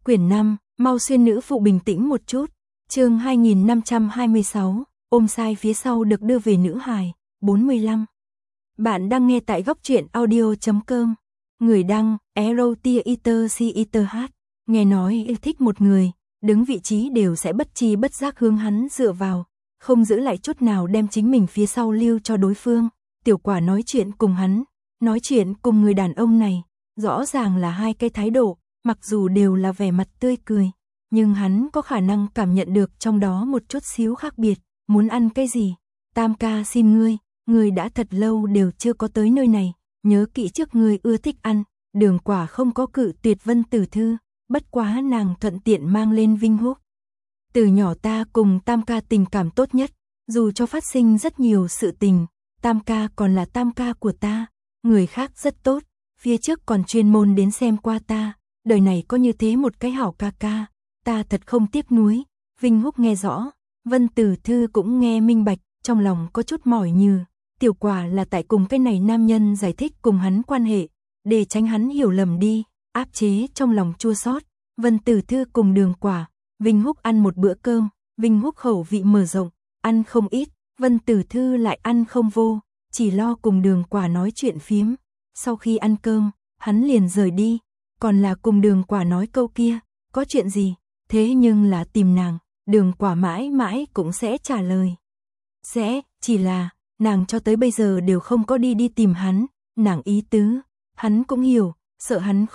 Quyển 5, mau xuyên nữ phụ bình tĩnh một chút. Chương 2526, ôm sai phía sau được đưa về nữ hài, 45. Bạn đang nghe tại góc truyện audio.com. Người đăng, EROTIERCITH. Nghe nói yêu thích một người, đứng vị trí đều sẽ bất tri bất giác hướng hắn dựa vào, không giữ lại chút nào đem chính mình phía sau lưu cho đối phương. Tiểu Quả nói chuyện cùng hắn, nói chuyện cùng người đàn ông này, rõ ràng là hai cái thái độ, mặc dù đều là vẻ mặt tươi cười, nhưng hắn có khả năng cảm nhận được trong đó một chút xíu khác biệt. Muốn ăn cái gì? Tam ca xin ngươi đã thật lâu đều chưa có tới nơi này, nhớ kỹ trước ngươi ưa thích ăn. Đường Quả không có cự tuyệt Vân Tử Thư, bất quá nàng thuận tiện mang lên Vinh Húc. Từ nhỏ ta cùng Tam ca tình cảm tốt nhất, dù cho phát sinh rất nhiều sự tình, Tam ca còn là Tam ca của ta, người khác rất tốt, phía trước còn chuyên môn đến xem qua ta, đời này có như thế một cái hảo ca ca, ta thật không tiếc nuối. Vinh Húc nghe rõ, Vân Tử Thư cũng nghe minh bạch, trong lòng có chút mỏi nhừ. Tiểu Quả là tại cùng cái này nam nhân giải thích cùng hắn quan hệ, để tránh hắn hiểu lầm đi, áp chế trong lòng chua xót. Vân Tử Thư cùng Đường Quả, Vinh Húc ăn một bữa cơm, Vinh Húc khẩu vị mở rộng, ăn không ít, Vân Tử Thư lại ăn không vô, chỉ lo cùng Đường Quả nói chuyện phiếm. Sau khi ăn cơm, hắn liền rời đi, còn là cùng Đường Quả nói câu kia, có chuyện gì, thế nhưng là tìm nàng. Đường Quả mãi mãi cũng sẽ trả lời. Chỉ là, nàng cho tới bây giờ đều không có đi tìm hắn, nàng ý tứ, hắn cũng hiểu, sợ hắn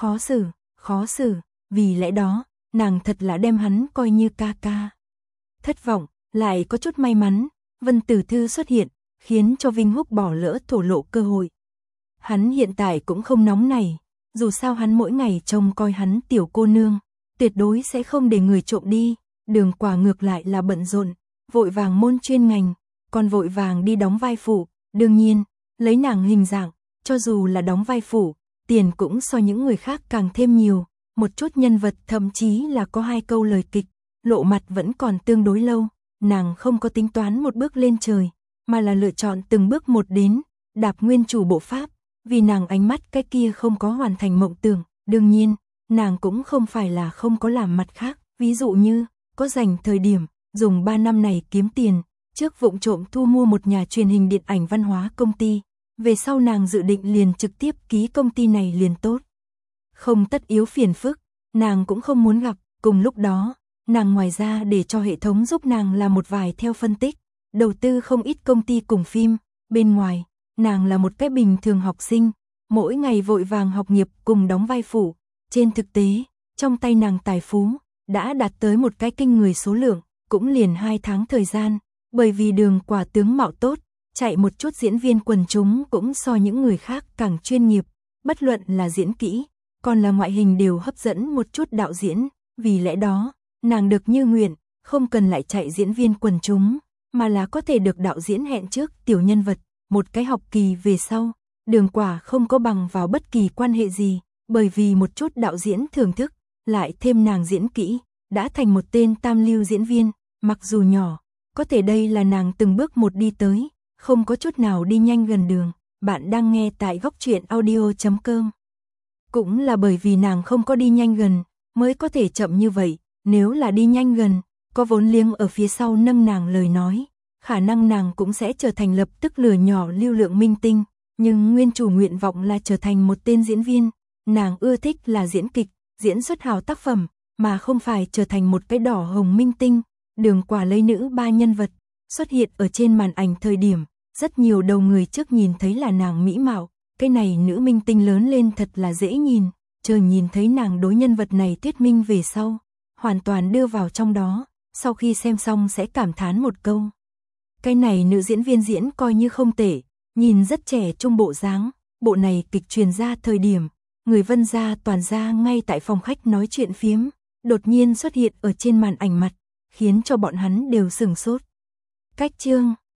khó xử, vì lẽ đó, nàng thật là đem hắn coi như ca ca. Thất vọng, lại có chút may mắn, Vân Tử Thư xuất hiện, khiến cho Vinh Húc bỏ lỡ thổ lộ cơ hội. Hắn hiện tại cũng không nóng này, dù sao hắn mỗi ngày trông coi hắn tiểu cô nương, tuyệt đối sẽ không để người trộm đi. Đường Quả ngược lại là bận rộn, vội vàng môn chuyên ngành, còn vội vàng đi đóng vai phụ, đương nhiên, lấy nàng hình dạng, cho dù là đóng vai phụ, tiền cũng so những người khác càng thêm nhiều, một chút nhân vật thậm chí là có 2 câu lời kịch, lộ mặt vẫn còn tương đối lâu, nàng không có tính toán một bước lên trời, mà là lựa chọn từng bước một đến, đạp nguyên chủ bộ pháp, vì nàng ánh mắt cái kia không có hoàn thành mộng tưởng, đương nhiên, nàng cũng không phải là không có làm mặt khác, ví dụ như có dành thời điểm, dùng 3 năm này kiếm tiền, trước vụng trộm thu mua một nhà truyền hình điện ảnh văn hóa công ty, về sau nàng dự định liền trực tiếp ký công ty này liền tốt. Không tất yếu phiền phức, nàng cũng không muốn gặp, cùng lúc đó, nàng ngoài ra để cho hệ thống giúp nàng làm một vài theo phân tích, đầu tư không ít công ty cùng phim, bên ngoài, nàng là một cái bình thường học sinh, mỗi ngày vội vàng học nghiệp cùng đóng vai phụ, trên thực tế, trong tay nàng tài phú đã đạt tới một cái kinh người số lượng, cũng liền 2 tháng thời gian, bởi vì Đường Quả tướng mạo tốt, chạy một chút diễn viên quần chúng cũng so những người khác càng chuyên nghiệp, bất luận là diễn kỹ, còn là ngoại hình đều hấp dẫn một chút đạo diễn, vì lẽ đó, nàng được như nguyện, không cần lại chạy diễn viên quần chúng, mà là có thể được đạo diễn hẹn trước tiểu nhân vật, một cái học kỳ về sau, Đường Quả không có bằng vào bất kỳ quan hệ gì, bởi vì một chút đạo diễn thưởng thức, lại thêm nàng diễn kỹ, đã thành một tên tam lưu diễn viên, mặc dù nhỏ, có thể đây là nàng từng bước một đi tới, không có chút nào đi nhanh gần đường. Bạn đang nghe tại góc truyện audio.com. Cũng là bởi vì nàng không có đi nhanh gần, mới có thể chậm như vậy, nếu là đi nhanh gần, có vốn liếng ở phía sau nâng nàng lời nói, khả năng nàng cũng sẽ trở thành lập tức lửa nhỏ lưu lượng minh tinh, nhưng nguyên chủ nguyện vọng là trở thành một tên diễn viên, nàng ưa thích là diễn kịch, diễn xuất hào tác phẩm, mà không phải trở thành một cái đỏ hồng minh tinh. Đường Quả lấy nữ 3 nhân vật, xuất hiện ở trên màn ảnh thời điểm, rất nhiều đầu người trước nhìn thấy là nàng mỹ mạo, cái này nữ minh tinh lớn lên thật là dễ nhìn, chờ nhìn thấy nàng đối nhân vật này thuyết minh về sau, hoàn toàn đưa vào trong đó, sau khi xem xong sẽ cảm thán một câu. Cái này nữ diễn viên diễn coi như không tệ, nhìn rất trẻ trung bộ dáng, bộ này kịch truyền ra thời điểm, người Vân gia toàn gia ngay tại phòng khách nói chuyện phiếm, đột nhiên xuất hiện ở trên màn ảnh mặt, khiến cho bọn hắn đều sửng sốt. Cách chương